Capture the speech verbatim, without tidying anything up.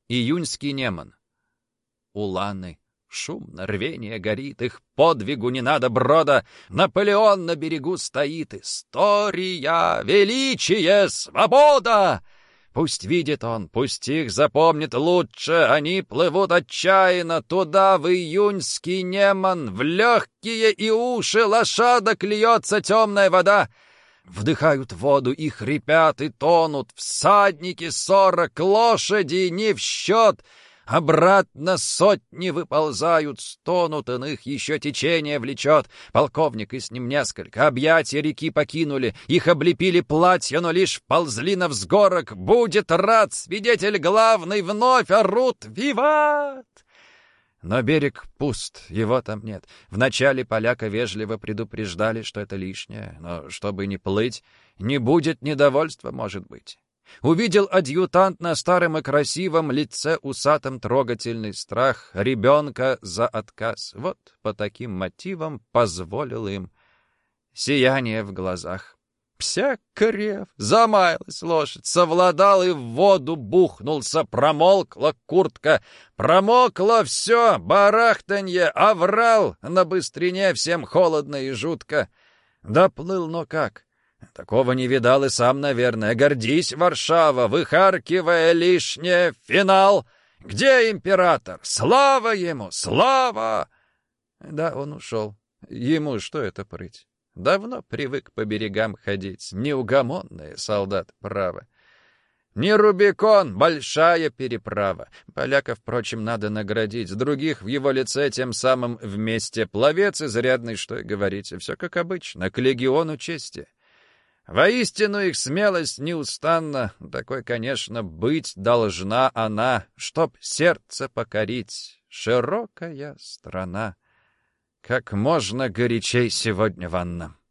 Июньский Неман. Уланы. Шумно, рвение горит, их подвигу не надо брода. Наполеон на берегу стоит. История, величие, свобода! Пусть видит он, пусть их запомнит лучше. Они плывут отчаянно туда, в июньский Неман. В легкие и уши лошадок льется темная вода. Вдыхают воду и хрипят, и тонут. Всадники сорок, лошади не в счет. Обратно сотни выползают, стонут, иных еще течение влечет. Полковник и с ним несколько объятия реки покинули. Их облепили платья, но лишь ползли на взгорок. Будет рад свидетель главный, вновь орут «Виват!». Но берег пуст, его там нет. Вначале поляка вежливо предупреждали, что это лишнее, но чтобы не плыть, не будет недовольства, может быть. Увидел адъютант на старом и красивом лице усатом трогательный страх ребенка за отказ. Вот по таким мотивам позволил им. Сияние в глазах. Псякарев, замаялась лошадь, совладал и в воду бухнулся, промолкла куртка, промокло все, барахтанье, оврал, на быстрине всем холодно и жутко. Доплыл, но как? Такого не видал и сам, наверное. Гордись, Варшава, выхаркивая лишнее. Финал! Где император? Слава ему! Слава! Да, он ушел. Ему что это прыть? Давно привык по берегам ходить. Неугомонные солдат, право. Не Рубикон, большая переправа. Поляка, впрочем, надо наградить. Других в его лице тем самым вместе. Пловец изрядный, что и говорить. Все как обычно, к легиону чести. Воистину их смелость неустанна, такой, конечно, быть должна она, чтоб сердце покорить. Широкая страна, как можно горячей сегодня ванна.